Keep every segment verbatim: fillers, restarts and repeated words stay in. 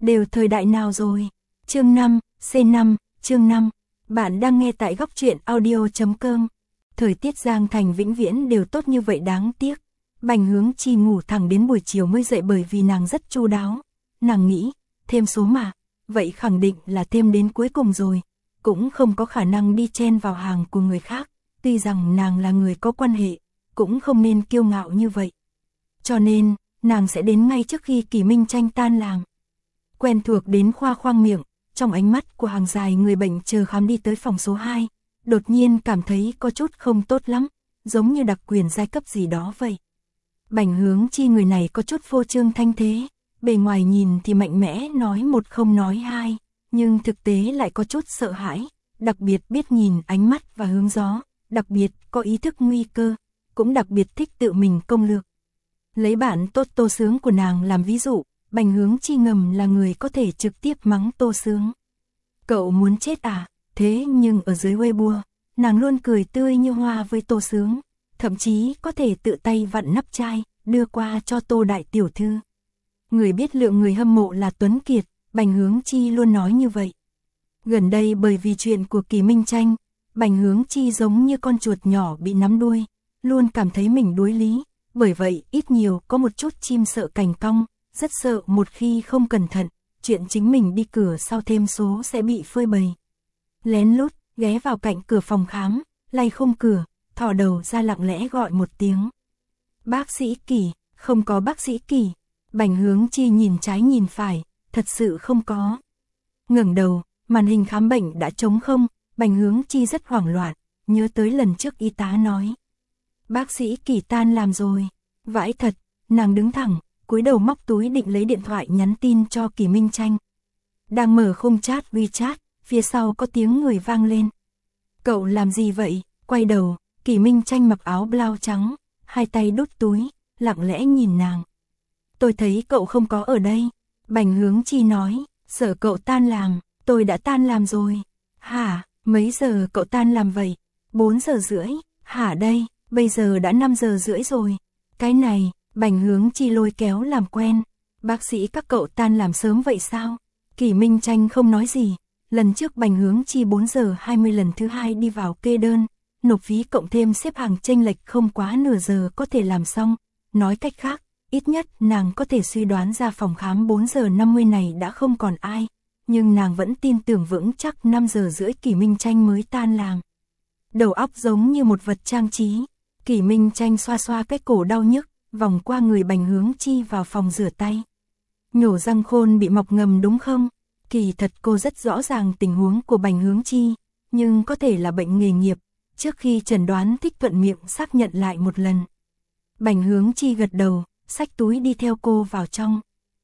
đều thời đại nào rồi? Chương năm, C năm, chương năm. Bạn đang nghe tại góc truyện audio chấm com. Thời tiết Giang Thành vĩnh viễn đều tốt như vậy đáng tiếc. Bành Hướng Chi ngủ thẳng đến buổi chiều mới dậy bởi vì nàng rất chu đáo. Nàng nghĩ, thêm số mà, vậy khẳng định là thêm đến cuối cùng rồi. Cũng không có khả năng đi chen vào hàng của người khác. Tuy rằng nàng là người có quan hệ, cũng không nên kiêu ngạo như vậy. Cho nên, nàng sẽ đến ngay trước khi Kỳ Minh Tranh tan làm. Quen thuộc đến khoa khoang miệng, trong ánh mắt của hàng dài người bệnh chờ khám đi tới phòng số hai, đột nhiên cảm thấy có chút không tốt lắm, giống như đặc quyền giai cấp gì đó vậy. Bành Hướng Chi người này có chút phô trương thanh thế, bề ngoài nhìn thì mạnh mẽ nói một không nói hai, nhưng thực tế lại có chút sợ hãi, đặc biệt biết nhìn ánh mắt và hướng gió, đặc biệt có ý thức nguy cơ, cũng đặc biệt thích tự mình công lược. Lấy bản tốt Tô Sướng của nàng làm ví dụ, Bành Hướng Chi ngầm là người có thể trực tiếp mắng Tô Sướng. Cậu muốn chết à? Thế nhưng ở dưới Weibo, nàng luôn cười tươi như hoa với Tô Sướng, thậm chí có thể tự tay vặn nắp chai, đưa qua cho Tô Đại Tiểu Thư. Người biết lượng người hâm mộ là Tuấn Kiệt, Bành Hướng Chi luôn nói như vậy. Gần đây bởi vì chuyện của Kỳ Minh Tranh, Bành Hướng Chi giống như con chuột nhỏ bị nắm đuôi, luôn cảm thấy mình đuối lý, bởi vậy ít nhiều có một chút chim sợ cành cong, rất sợ một khi không cẩn thận, chuyện chính mình đi cửa sau thêm số sẽ bị phơi bày. Lén lút, ghé vào cạnh cửa phòng khám, lay khung cửa, thò đầu ra lặng lẽ gọi một tiếng. Bác sĩ Kỳ, không có bác sĩ Kỳ. Bành Hướng Chi nhìn trái nhìn phải, thật sự không có. Ngẩng đầu, màn hình khám bệnh đã trống không, Bành Hướng Chi rất hoảng loạn, nhớ tới lần trước y tá nói. Bác sĩ Kỳ tan làm rồi. Vãi thật, nàng đứng thẳng, cúi đầu móc túi định lấy điện thoại nhắn tin cho Kỳ Minh Tranh. Đang mở khung chat WeChat, phía sau có tiếng người vang lên. Cậu làm gì vậy? Quay đầu, Kỳ Minh Tranh mặc áo blau trắng, hai tay đút túi, lặng lẽ nhìn nàng. Tôi thấy cậu không có ở đây. Bành Hướng Chi nói, sợ cậu tan làm, tôi đã tan làm rồi. Hả, mấy giờ cậu tan làm vậy? bốn giờ rưỡi, hả đây, bây giờ đã năm giờ rưỡi rồi. Cái này, Bành Hướng Chi lôi kéo làm quen. Bác sĩ các cậu tan làm sớm vậy sao? Kỳ Minh Tranh không nói gì. Lần trước Bành Hướng Chi bốn giờ hai mươi lần thứ hai đi vào kê đơn, nộp phí cộng thêm xếp hàng chênh lệch không quá nửa giờ có thể làm xong. Nói cách khác, ít nhất nàng có thể suy đoán ra phòng khám bốn giờ năm mươi này đã không còn ai, nhưng nàng vẫn tin tưởng vững chắc năm giờ rưỡi Kỳ Minh Tranh mới tan làm. Đầu óc giống như một vật trang trí, Kỳ Minh Tranh xoa xoa cái cổ đau nhức, vòng qua người Bành Hướng Chi vào phòng rửa tay. Nhổ răng khôn bị mọc ngầm đúng không? Kỳ thật cô rất rõ ràng tình huống của Bành Hướng Chi, nhưng có thể là bệnh nghề nghiệp, trước khi chẩn đoán thích thuận miệng xác nhận lại một lần. Bành Hướng Chi gật đầu, xách túi đi theo cô vào trong.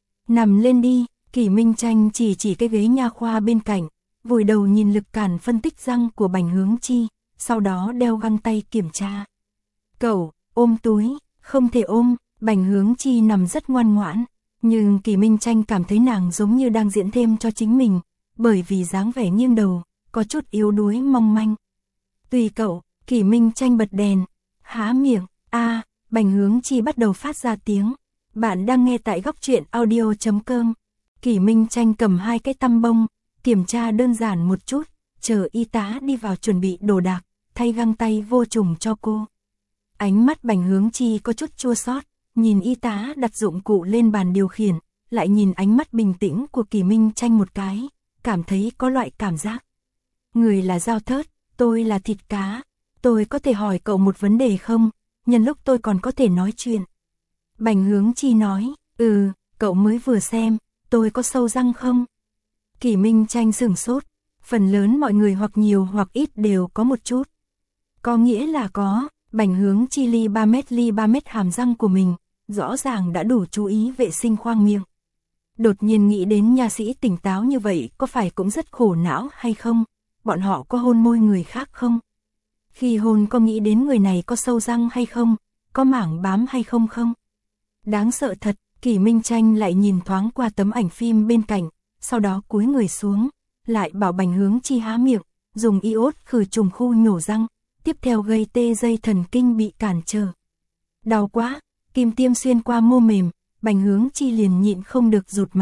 Nằm lên đi, Kỳ Minh Tranh chỉ chỉ cái ghế nha khoa bên cạnh, vùi đầu nhìn lực cản phân tích răng của Bành Hướng Chi, sau đó đeo găng tay kiểm tra. Cậu, ôm túi, không thể ôm, Bành Hướng Chi nằm rất ngoan ngoãn, nhưng Kỳ Minh Tranh cảm thấy nàng giống như đang diễn thêm cho chính mình, bởi vì dáng vẻ nghiêng đầu, có chút yếu đuối mong manh. Tùy cậu, Kỳ Minh Tranh bật đèn, há miệng, a Bành Hướng Chi bắt đầu phát ra tiếng. Bạn đang nghe tại góc truyện audio chấm com. Kỳ Minh Tranh cầm hai cái tăm bông, kiểm tra đơn giản một chút, chờ y tá đi vào chuẩn bị đồ đạc, thay găng tay vô trùng cho cô. Ánh mắt Bành Hướng Chi có chút chua xót, nhìn y tá đặt dụng cụ lên bàn điều khiển, lại nhìn ánh mắt bình tĩnh của Kỳ Minh Tranh một cái, cảm thấy có loại cảm giác. Người là dao thớt, tôi là thịt cá, tôi có thể hỏi cậu một vấn đề không? Nhân lúc tôi còn có thể nói chuyện. Bành Hướng Chi nói, ừ, cậu mới vừa xem, tôi có sâu răng không? Kỳ Minh Tranh sửng sốt, phần lớn mọi người hoặc nhiều hoặc ít đều có một chút. Có nghĩa là có, Bành Hướng Chi ly ba mét ly ba mét hàm răng của mình, rõ ràng đã đủ chú ý vệ sinh khoang miệng. Đột nhiên nghĩ đến nha sĩ tỉnh táo như vậy có phải cũng rất khổ não hay không? Bọn họ có hôn môi người khác không? Khi hôn có nghĩ đến người này có sâu răng hay không, có mảng bám hay không không? Đáng sợ thật, Kỳ Minh Tranh lại nhìn thoáng qua tấm ảnh phim bên cạnh, sau đó cúi người xuống, lại bảo Bành Hướng Chi há miệng, dùng iốt khử trùng khu nhổ răng, tiếp theo gây tê dây thần kinh bị cản trở. Đau quá, kim tiêm xuyên qua mô mềm, Bành Hướng Chi liền nhịn không được rụt mày,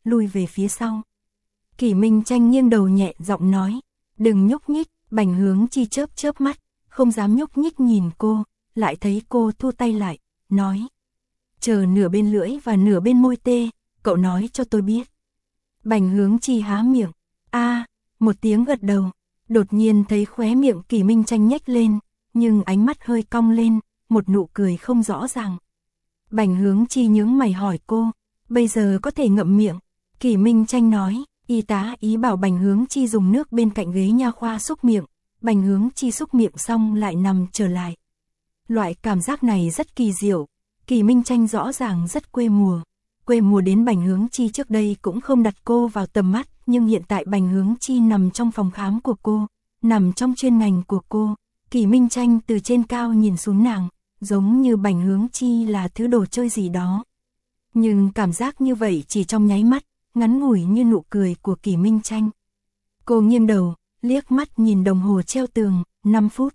lui về phía sau. Kỷ Minh Tranh nghiêng đầu nhẹ giọng nói, đừng nhúc nhích. Bành Hướng Chi chớp chớp mắt, không dám nhúc nhích nhìn cô, lại thấy cô thu tay lại, nói, chờ nửa bên lưỡi và nửa bên môi tê, cậu nói cho tôi biết. Bành Hướng Chi há miệng, a, một tiếng gật đầu, đột nhiên thấy khóe miệng Kỷ Minh Tranh nhếch lên, nhưng ánh mắt hơi cong lên, một nụ cười không rõ ràng. Bành Hướng Chi nhướng mày hỏi cô, bây giờ có thể ngậm miệng? Kỷ Minh Tranh nói, y tá ý bảo Bành Hướng Chi dùng nước bên cạnh ghế nha khoa xúc miệng. Bành Hướng Chi xúc miệng xong lại nằm trở lại. Loại cảm giác này rất kỳ diệu. Kỷ Minh Tranh rõ ràng rất quê mùa. Quê mùa đến Bành Hướng Chi trước đây cũng không đặt cô vào tầm mắt, nhưng hiện tại Bành Hướng Chi nằm trong phòng khám của cô, nằm trong chuyên ngành của cô. Kỷ Minh Tranh từ trên cao nhìn xuống nàng, giống như Bành Hướng Chi là thứ đồ chơi gì đó. Nhưng cảm giác như vậy chỉ trong nháy mắt, ngắn ngủi như nụ cười của Kỷ Minh Tranh. Cô nghiêng đầu, liếc mắt nhìn đồng hồ treo tường, năm phút.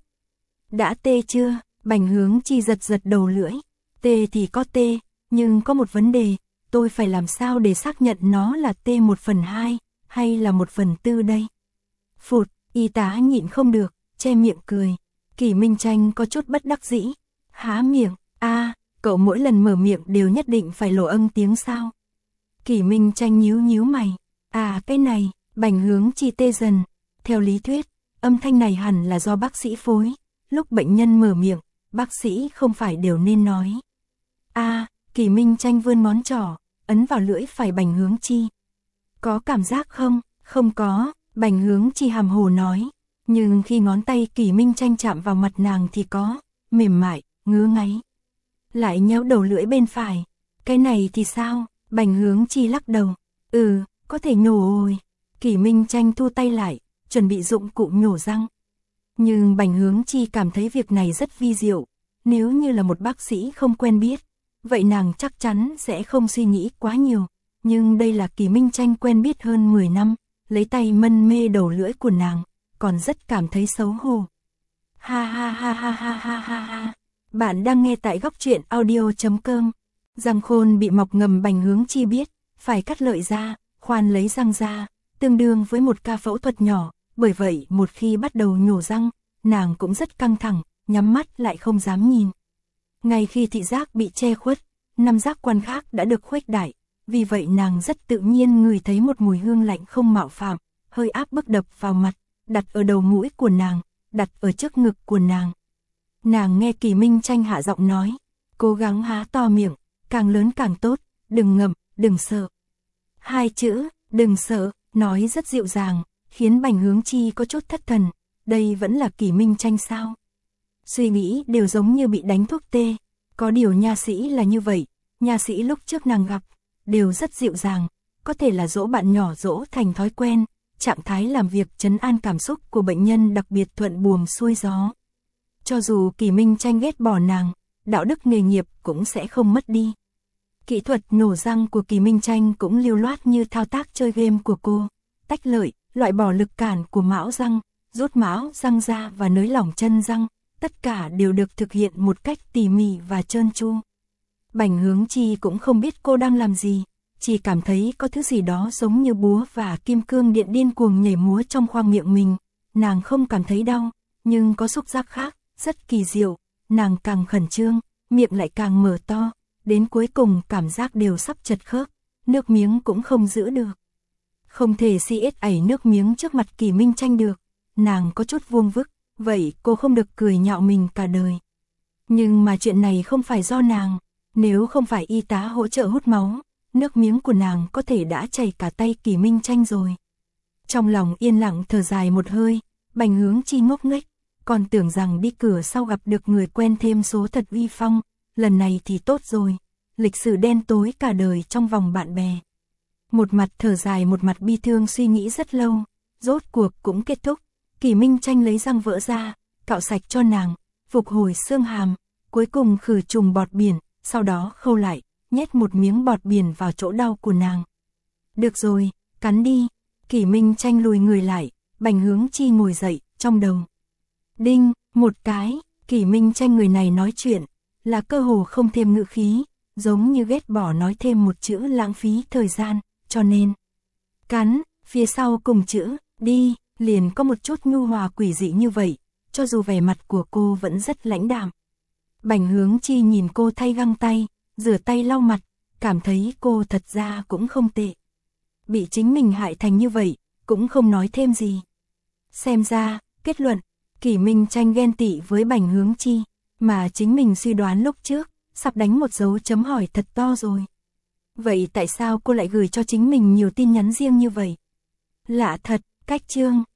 Đã tê chưa? Bành Hướng Chi giật giật đầu lưỡi. Tê thì có tê, nhưng có một vấn đề, tôi phải làm sao để xác nhận nó là tê một phần hai, hay là một phần tư đây? Phụt, y tá nhịn không được, che miệng cười. Kỷ Minh Tranh có chút bất đắc dĩ, há miệng, a, cậu mỗi lần mở miệng đều nhất định phải lộ âm tiếng sao? Kỷ Minh Tranh nhíu nhíu mày, à cái này, Bành Hướng Chi tê dần. Theo lý thuyết, âm thanh này hẳn là do bác sĩ phối, lúc bệnh nhân mở miệng, bác sĩ không phải đều nên nói. A, à, Kỷ Minh Tranh vươn ngón trỏ, ấn vào lưỡi phải Bành Hướng Chi. Có cảm giác không? Không có, Bành Hướng Chi hàm hồ nói, nhưng khi ngón tay Kỷ Minh Tranh chạm vào mặt nàng thì có, mềm mại, ngứa ngáy. Lại nhéo đầu lưỡi bên phải, cái này thì sao? Bành Hướng Chi lắc đầu, ừ, có thể nhổ rồi. Kỷ Minh Tranh thu tay lại, chuẩn bị dụng cụ nhổ răng. Nhưng Bành Hướng Chi cảm thấy việc này rất vi diệu, nếu như là một bác sĩ không quen biết, vậy nàng chắc chắn sẽ không suy nghĩ quá nhiều, nhưng đây là Kỷ Minh Tranh quen biết hơn mười năm, lấy tay mân mê đầu lưỡi của nàng, còn rất cảm thấy xấu hổ. Ha ha ha ha ha ha ha ha. Bạn đang nghe tại góc truyện audio chấm com. Răng khôn bị mọc ngầm Bành Hướng Chi biết, phải cắt lợi ra, khoan lấy răng ra, tương đương với một ca phẫu thuật nhỏ, bởi vậy một khi bắt đầu nhổ răng, nàng cũng rất căng thẳng, nhắm mắt lại không dám nhìn. Ngay khi thị giác bị che khuất, năm giác quan khác đã được khuếch đại, vì vậy nàng rất tự nhiên ngửi thấy một mùi hương lạnh không mạo phạm, hơi áp bức đập vào mặt, đặt ở đầu mũi của nàng, đặt ở trước ngực của nàng. Nàng nghe Kỷ Minh Tranh hạ giọng nói, cố gắng há to miệng, càng lớn càng tốt, đừng ngậm, đừng sợ. Hai chữ, đừng sợ, nói rất dịu dàng, khiến Bành Hướng Chi có chút thất thần, đây vẫn là Kỷ Minh Tranh sao? Suy nghĩ đều giống như bị đánh thuốc tê, có điều nha sĩ là như vậy, nha sĩ lúc trước nàng gặp, đều rất dịu dàng, có thể là dỗ bạn nhỏ dỗ thành thói quen, trạng thái làm việc trấn an cảm xúc của bệnh nhân đặc biệt thuận buồm xuôi gió. Cho dù Kỷ Minh Tranh ghét bỏ nàng, đạo đức nghề nghiệp cũng sẽ không mất đi. Kỹ thuật nhổ răng của Kỷ Minh Tranh cũng lưu loát như thao tác chơi game của cô, tách lợi, loại bỏ lực cản của mão răng, rút mão răng ra và nới lỏng chân răng, tất cả đều được thực hiện một cách tỉ mỉ và trơn tru. Bành Hướng Chi cũng không biết cô đang làm gì, chỉ cảm thấy có thứ gì đó giống như búa và kim cương điện điên cuồng nhảy múa trong khoang miệng mình, nàng không cảm thấy đau, nhưng có xúc giác khác, rất kỳ diệu, nàng càng khẩn trương, miệng lại càng mở to, đến cuối cùng cảm giác đều sắp chật khớp, nước miếng cũng không giữ được. Không thể si ết ẩy nước miếng trước mặt Kỷ Minh Tranh được, nàng có chút vuông vức, vậy cô không được cười nhạo mình cả đời. Nhưng mà chuyện này không phải do nàng, nếu không phải y tá hỗ trợ hút máu, nước miếng của nàng có thể đã chảy cả tay Kỷ Minh Tranh rồi. Trong lòng yên lặng thở dài một hơi, Bành Hướng Chi ngốc nghếch, còn tưởng rằng đi cửa sau gặp được người quen thêm số thật uy phong, lần này thì tốt rồi, lịch sử đen tối cả đời trong vòng bạn bè. Một mặt thở dài một mặt bi thương suy nghĩ rất lâu, rốt cuộc cũng kết thúc, Kỷ Minh Tranh lấy răng vỡ ra, cạo sạch cho nàng, phục hồi xương hàm, cuối cùng khử trùng bọt biển, sau đó khâu lại, nhét một miếng bọt biển vào chỗ đau của nàng. Được rồi, cắn đi. Kỷ Minh Tranh lùi người lại, Bành Hướng Chi ngồi dậy, trong đầu. Đinh, một cái, Kỷ Minh Tranh người này nói chuyện, là cơ hồ không thêm ngữ khí, giống như ghét bỏ nói thêm một chữ lãng phí thời gian, cho nên. Cắn, phía sau cùng chữ, đi, liền có một chút nhu hòa quỷ dị như vậy, cho dù vẻ mặt của cô vẫn rất lãnh đạm. Bành Hướng Chi nhìn cô thay găng tay, rửa tay lau mặt, cảm thấy cô thật ra cũng không tệ. Bị chính mình hại thành như vậy, cũng không nói thêm gì. Xem ra, kết luận, Kỷ Minh Tranh ghen tị với Bành Hướng Chi, mà chính mình suy đoán lúc trước, sắp đánh một dấu chấm hỏi thật to rồi. Vậy tại sao cô lại gửi cho chính mình nhiều tin nhắn riêng như vậy? Lạ thật, cách chương.